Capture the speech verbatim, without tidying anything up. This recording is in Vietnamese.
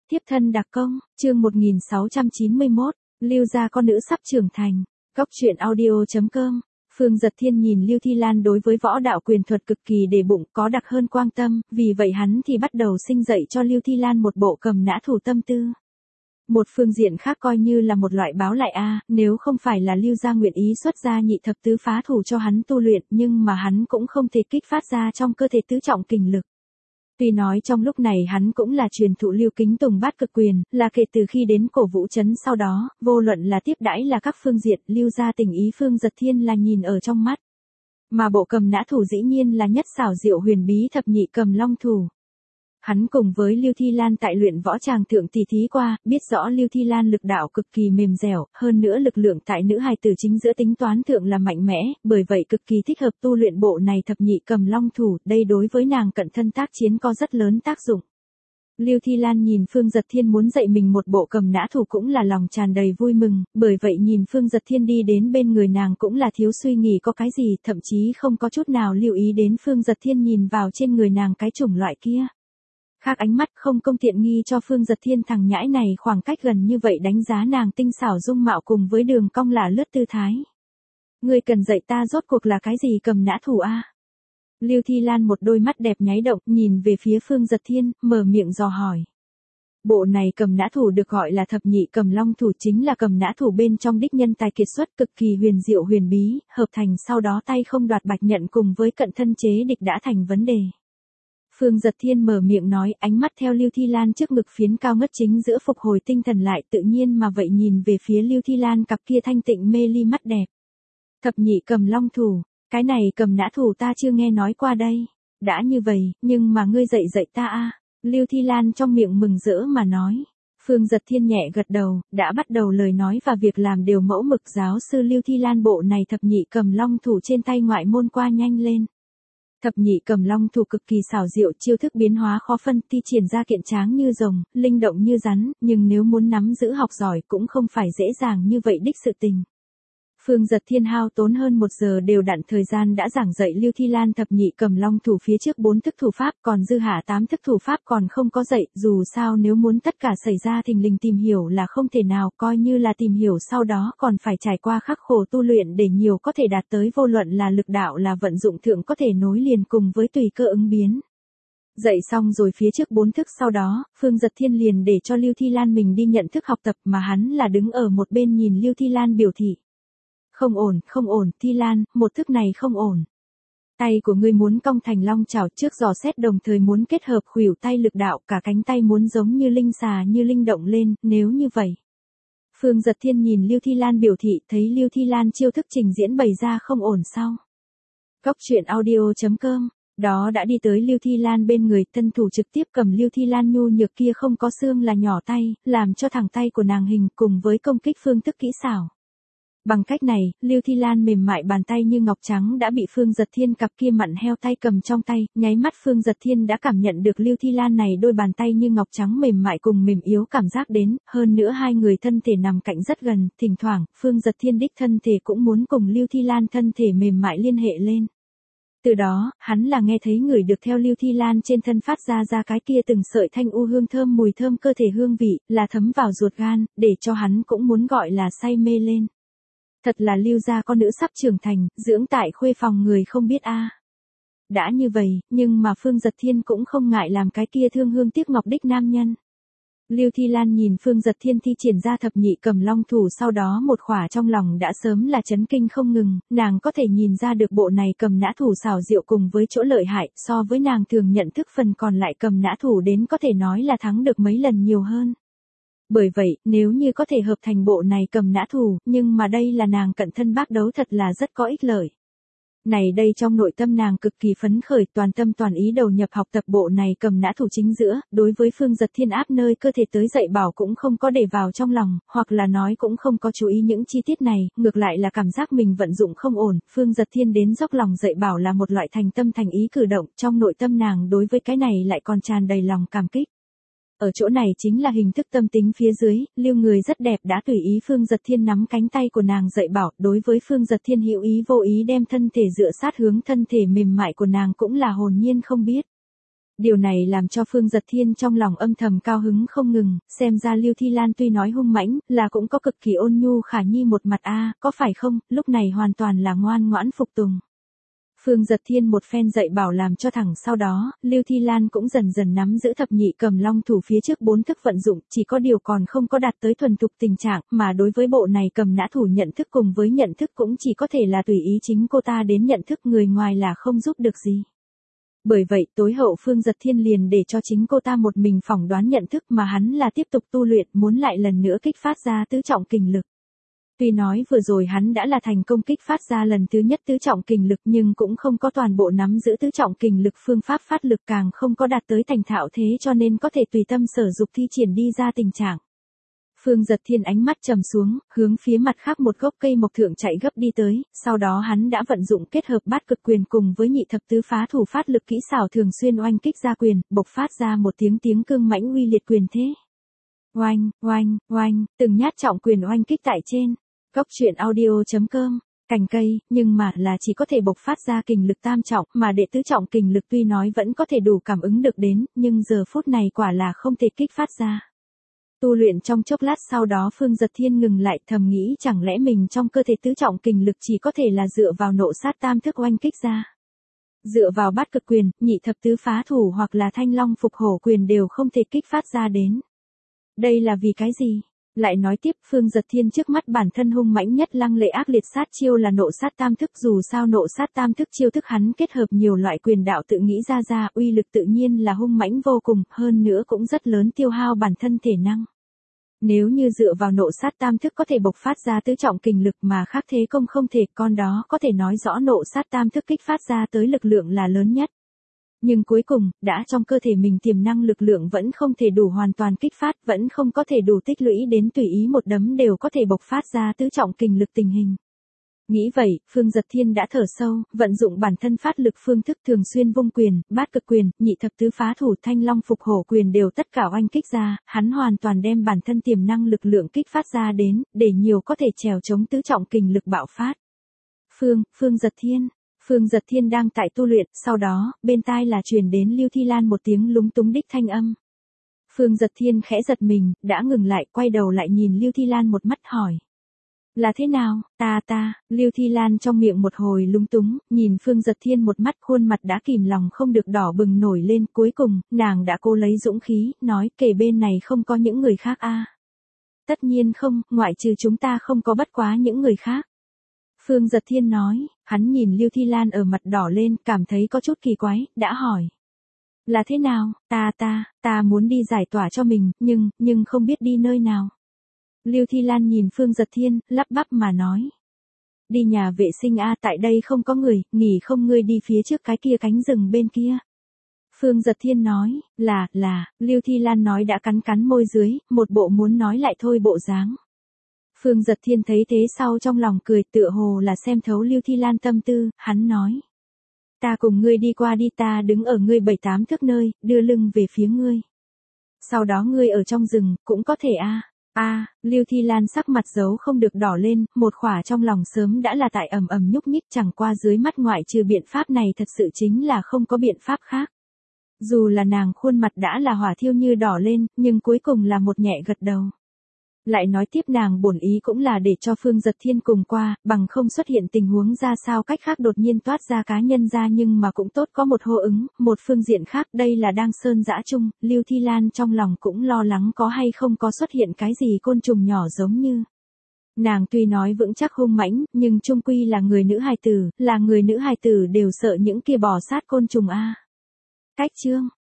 Tiếp thân đặc công, chương một nghìn sáu trăm chín mươi mốt, Lưu gia con nữ sắp trưởng thành. Góc truyện audio chấm com. Phương Dật Thiên nhìn Lưu Thi Lan đối với võ đạo quyền thuật cực kỳ để bụng, có đặc hơn quan tâm, vì vậy hắn thì bắt đầu sinh dạy cho Lưu Thi Lan một bộ cầm nã thủ tâm tư. Một phương diện khác coi như là một loại báo lại a, à, nếu không phải là Lưu gia nguyện ý xuất ra nhị thập tứ phá thủ cho hắn tu luyện, nhưng mà hắn cũng không thể kích phát ra trong cơ thể tứ trọng kình lực. Tuy nói trong lúc này hắn cũng là truyền thụ Lưu Kính Tùng bát cực quyền, là kể từ khi đến cổ vũ trấn sau đó, vô luận là tiếp đãi là các phương diện, Lưu gia tình ý Phương Dật Thiên là nhìn ở trong mắt. Mà bộ cầm nã thủ dĩ nhiên là nhất xảo diệu huyền bí thập nhị cầm long thủ. Hắn cùng với Lưu Thi Lan tại luyện võ tràng thượng tỉ thí qua, biết rõ Lưu Thi Lan lực đạo cực kỳ mềm dẻo, hơn nữa lực lượng tại nữ hài tử chính giữa tính toán thượng là mạnh mẽ, bởi vậy cực kỳ thích hợp tu luyện bộ này thập nhị cầm long thủ, đây đối với nàng cận thân tác chiến có rất lớn tác dụng. Lưu Thi Lan nhìn Phương Dật Thiên muốn dạy mình một bộ cầm nã thủ cũng là lòng tràn đầy vui mừng, bởi vậy nhìn Phương Dật Thiên đi đến bên người nàng cũng là thiếu suy nghĩ có cái gì, thậm chí không có chút nào lưu ý đến Phương Dật Thiên nhìn vào trên người nàng cái chủng loại kia. Khác ánh mắt không công tiện nghi cho Phương Dật Thiên thằng nhãi này khoảng cách gần như vậy đánh giá nàng tinh xảo dung mạo cùng với đường cong là lướt tư thái. Ngươi cần dạy ta rốt cuộc là cái gì cầm nã thủ a? Lưu Thi Lan một đôi mắt đẹp nháy động nhìn về phía Phương Dật Thiên, mở miệng dò hỏi. Bộ này cầm nã thủ được gọi là thập nhị cầm long thủ chính là cầm nã thủ bên trong đích nhân tài kiệt xuất cực kỳ huyền diệu huyền bí, hợp thành sau đó tay không đoạt bạch nhận cùng với cận thân chế địch đã thành vấn đề. Phương Dật Thiên mở miệng nói, ánh mắt theo Lưu Thi Lan trước ngực phiến cao ngất chính giữa phục hồi tinh thần lại tự nhiên mà vậy nhìn về phía Lưu Thi Lan cặp kia thanh tịnh mê ly mắt đẹp. Thập nhị cầm long thủ, cái này cầm nã thủ ta chưa nghe nói qua đây. Đã như vậy, nhưng mà ngươi dạy dạy ta a. Lưu Thi Lan trong miệng mừng rỡ mà nói. Phương Dật Thiên nhẹ gật đầu, đã bắt đầu lời nói và việc làm đều mẫu mực giáo sư Lưu Thi Lan bộ này thập nhị cầm long thủ trên tay ngoại môn qua nhanh lên. Thập nhị cầm long thủ cực kỳ xảo diệu, chiêu thức biến hóa khó phân, thi triển ra kiện tráng như rồng, linh động như rắn, nhưng nếu muốn nắm giữ học giỏi cũng không phải dễ dàng như vậy đích sự tình. Phương Dật Thiên hao tốn hơn một giờ đều đặn thời gian đã giảng dạy Lưu Thi Lan thập nhị cầm long thủ phía trước bốn thức thủ pháp, còn dư hạ tám thức thủ pháp còn không có dạy, dù sao nếu muốn tất cả xảy ra thình lình tìm hiểu là không thể nào, coi như là tìm hiểu sau đó còn phải trải qua khắc khổ tu luyện để nhiều có thể đạt tới vô luận là lực đạo là vận dụng thượng có thể nối liền cùng với tùy cơ ứng biến. Dạy xong rồi phía trước bốn thức sau đó, Phương Dật Thiên liền để cho Lưu Thi Lan mình đi nhận thức học tập mà hắn là đứng ở một bên nhìn Lưu Thi Lan biểu thị. Không ổn, không ổn, Thi Lan, một thức này không ổn. Tay của ngươi muốn cong thành long chảo trước dò xét đồng thời muốn kết hợp khuỷu tay lực đạo, cả cánh tay muốn giống như linh xà như linh động lên, nếu như vậy. Phương Dật Thiên nhìn Lưu Thi Lan biểu thị thấy Lưu Thi Lan chiêu thức trình diễn bày ra không ổn sao. Góc truyện audio chấm com, đó đã đi tới Lưu Thi Lan bên người, tân thủ trực tiếp cầm Lưu Thi Lan nhu nhược kia không có xương là nhỏ tay, làm cho thẳng tay của nàng hình cùng với công kích phương thức kỹ xảo. Bằng cách này, Lưu Thi Lan mềm mại bàn tay như ngọc trắng đã bị Phương Dật Thiên cặp kia mặn heo tay cầm trong tay, nháy mắt Phương Dật Thiên đã cảm nhận được Lưu Thi Lan này đôi bàn tay như ngọc trắng mềm mại cùng mềm yếu cảm giác đến, hơn nữa hai người thân thể nằm cạnh rất gần, thỉnh thoảng, Phương Dật Thiên đích thân thể cũng muốn cùng Lưu Thi Lan thân thể mềm mại liên hệ lên. Từ đó, hắn là nghe thấy người được theo Lưu Thi Lan trên thân phát ra ra cái kia từng sợi thanh u hương thơm mùi thơm cơ thể hương vị, là thấm vào ruột gan, để cho hắn cũng muốn gọi là say mê lên. Thật là Lưu gia con nữ sắp trưởng thành, dưỡng tại khuê phòng người không biết a. À. Đã như vậy, nhưng mà Phương Dật Thiên cũng không ngại làm cái kia thương hương tiếc ngọc đích nam nhân. Lưu Thi Lan nhìn Phương Dật Thiên thi triển ra thập nhị cầm long thủ sau đó một khỏa trong lòng đã sớm là chấn kinh không ngừng, nàng có thể nhìn ra được bộ này cầm nã thủ xảo diệu cùng với chỗ lợi hại, so với nàng thường nhận thức phần còn lại cầm nã thủ đến có thể nói là thắng được mấy lần nhiều hơn. Bởi vậy, nếu như có thể hợp thành bộ này cầm nã thủ, nhưng mà đây là nàng cận thân bác đấu thật là rất có ích lợi. Này đây trong nội tâm nàng cực kỳ phấn khởi, toàn tâm toàn ý đầu nhập học tập bộ này cầm nã thủ chính giữa, đối với Phương Dật Thiên áp nơi cơ thể tới dạy bảo cũng không có để vào trong lòng, hoặc là nói cũng không có chú ý những chi tiết này, ngược lại là cảm giác mình vận dụng không ổn, Phương Dật Thiên đến dốc lòng dạy bảo là một loại thành tâm thành ý cử động, trong nội tâm nàng đối với cái này lại còn tràn đầy lòng cảm kích. Ở chỗ này chính là hình thức tâm tính phía dưới, Lưu người rất đẹp đã tùy ý Phương Dật Thiên nắm cánh tay của nàng dạy bảo, đối với Phương Dật Thiên hữu ý vô ý đem thân thể dựa sát hướng thân thể mềm mại của nàng cũng là hồn nhiên không biết. Điều này làm cho Phương Giật Thiên trong lòng âm thầm cao hứng không ngừng, xem ra Lưu Thi Lan tuy nói hung mãnh, là cũng có cực kỳ ôn nhu khả nhi một mặt a, có phải không, lúc này hoàn toàn là ngoan ngoãn phục tùng. Phương Giật Thiên một phen dạy bảo làm cho thẳng sau đó, Lưu Thi Lan cũng dần dần nắm giữ thập nhị cầm long thủ phía trước bốn thức vận dụng, chỉ có điều còn không có đạt tới thuần thục tình trạng, mà đối với bộ này cầm nã thủ nhận thức cùng với nhận thức cũng chỉ có thể là tùy ý chính cô ta đến nhận thức, người ngoài là không giúp được gì. Bởi vậy tối hậu Phương Giật Thiên liền để cho chính cô ta một mình phỏng đoán nhận thức, mà hắn là tiếp tục tu luyện, muốn lại lần nữa kích phát ra tứ trọng kình lực. Tuy nói vừa rồi hắn đã là thành công kích phát ra lần thứ nhất tứ trọng kình lực, nhưng cũng không có toàn bộ nắm giữ tứ trọng kình lực, phương pháp phát lực càng không có đạt tới thành thạo, thế cho nên có thể tùy tâm sở dục thi triển đi ra tình trạng. Phương Giật Thiên ánh mắt trầm xuống, hướng phía mặt khác một gốc cây mộc thượng chạy gấp đi tới, sau đó hắn đã vận dụng kết hợp bát cực quyền cùng với nhị thập tứ phá thủ phát lực kỹ xảo, thường xuyên oanh kích ra quyền, bộc phát ra một tiếng tiếng cương mãnh uy liệt quyền thế. Oanh, oanh, oanh, từng nhát trọng quyền oanh kích tại trên. Góc truyện audio chấm com, cành cây, nhưng mà là chỉ có thể bộc phát ra kình lực tam trọng, mà đệ tứ trọng kình lực tuy nói vẫn có thể đủ cảm ứng được đến, nhưng giờ phút này quả là không thể kích phát ra. Tu luyện trong chốc lát sau đó Phương Giật Thiên ngừng lại, thầm nghĩ chẳng lẽ mình trong cơ thể tứ trọng kình lực chỉ có thể là dựa vào nộ sát tam thức oanh kích ra. Dựa vào bát cực quyền, nhị thập tứ phá thủ hoặc là thanh long phục hổ quyền đều không thể kích phát ra đến. Đây là vì cái gì? Lại nói tiếp, Phương Giật Thiên trước mắt bản thân hung mãnh nhất lăng lệ ác liệt sát chiêu là nộ sát tam thức, dù sao nộ sát tam thức chiêu thức hắn kết hợp nhiều loại quyền đạo tự nghĩ ra ra, uy lực tự nhiên là hung mãnh vô cùng, hơn nữa cũng rất lớn tiêu hao bản thân thể năng. Nếu như dựa vào nộ sát tam thức có thể bộc phát ra tứ trọng kình lực mà khác thế công không thể, con đó có thể nói rõ nộ sát tam thức kích phát ra tới lực lượng là lớn nhất. Nhưng cuối cùng, đã trong cơ thể mình tiềm năng lực lượng vẫn không thể đủ hoàn toàn kích phát, vẫn không có thể đủ tích lũy đến tùy ý một đấm đều có thể bộc phát ra tứ trọng kình lực tình hình. Nghĩ vậy, Phương Giật Thiên đã thở sâu, vận dụng bản thân phát lực phương thức, thường xuyên vung quyền, bát cực quyền, nhị thập tứ phá thủ, thanh long phục hổ quyền đều tất cả oanh kích ra, hắn hoàn toàn đem bản thân tiềm năng lực lượng kích phát ra đến, để nhiều có thể trèo chống tứ trọng kình lực bạo phát. Phương, Phương Giật Thiên. Phương Giật Thiên đang tại tu luyện, sau đó, bên tai là truyền đến Lưu Thi Lan một tiếng lúng túng đích thanh âm. Phương Giật Thiên khẽ giật mình, đã ngừng lại, quay đầu lại nhìn Lưu Thi Lan một mắt hỏi. Là thế nào, ta ta, Lưu Thi Lan trong miệng một hồi lúng túng, nhìn Phương Giật Thiên một mắt, khuôn mặt đã kìm lòng không được đỏ bừng nổi lên, cuối cùng, nàng đã cố lấy dũng khí, nói kể bên này không có những người khác a. Tất nhiên không, ngoại trừ chúng ta không có bất quá những người khác. Phương Giật Thiên nói, hắn nhìn Lưu Thi Lan ở mặt đỏ lên, cảm thấy có chút kỳ quái, đã hỏi. Là thế nào, ta ta, ta muốn đi giải tỏa cho mình, nhưng, nhưng không biết đi nơi nào. Lưu Thi Lan nhìn Phương Giật Thiên, lắp bắp mà nói. Đi nhà vệ sinh a, tại đây không có người, nghỉ không, ngươi đi phía trước cái kia cánh rừng bên kia. Phương Giật Thiên nói, là, là, Lưu Thi Lan nói đã cắn cắn môi dưới, một bộ muốn nói lại thôi bộ dáng. Phương Giật Thiên thấy thế sau trong lòng cười, tựa hồ là xem thấu Lưu Thi Lan tâm tư, hắn nói. Ta cùng ngươi đi qua đi, ta đứng ở ngươi bảy tám thước nơi, đưa lưng về phía ngươi. Sau đó ngươi ở trong rừng, cũng có thể a. A, Lưu Thi Lan sắc mặt giấu không được đỏ lên, một khỏa trong lòng sớm đã là tại ầm ầm nhúc nhích, chẳng qua dưới mắt ngoại trừ biện pháp này thật sự chính là không có biện pháp khác. Dù là nàng khuôn mặt đã là hỏa thiêu như đỏ lên, nhưng cuối cùng là một nhẹ gật đầu. Lại nói tiếp nàng bổn ý cũng là để cho Phương Giật Thiên cùng qua, bằng không xuất hiện tình huống ra sao cách khác đột nhiên toát ra cá nhân ra, nhưng mà cũng tốt có một hô ứng, một phương diện khác đây là đang sơn dã chung, Lưu Thi Lan trong lòng cũng lo lắng có hay không có xuất hiện cái gì côn trùng nhỏ giống như. Nàng tuy nói vững chắc hung mãnh, nhưng chung quy là người nữ hài tử, là người nữ hài tử đều sợ những kia bò sát côn trùng a. Cách chương